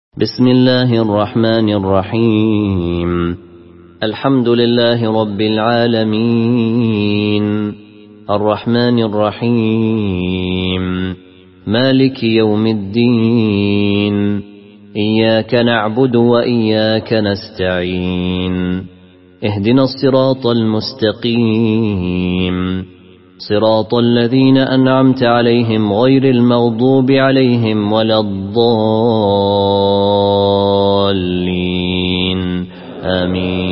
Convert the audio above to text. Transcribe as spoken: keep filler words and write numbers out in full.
بسم الله الرحمن الرحيم. الحمد لله رب العالمين، الرحمن الرحيم، مالك يوم الدين، إياك نعبد وإياك نستعين، اهدنا الصراط المستقيم، صراط الذين أنعمت عليهم غير المغضوب عليهم ولا الضالين، آمين.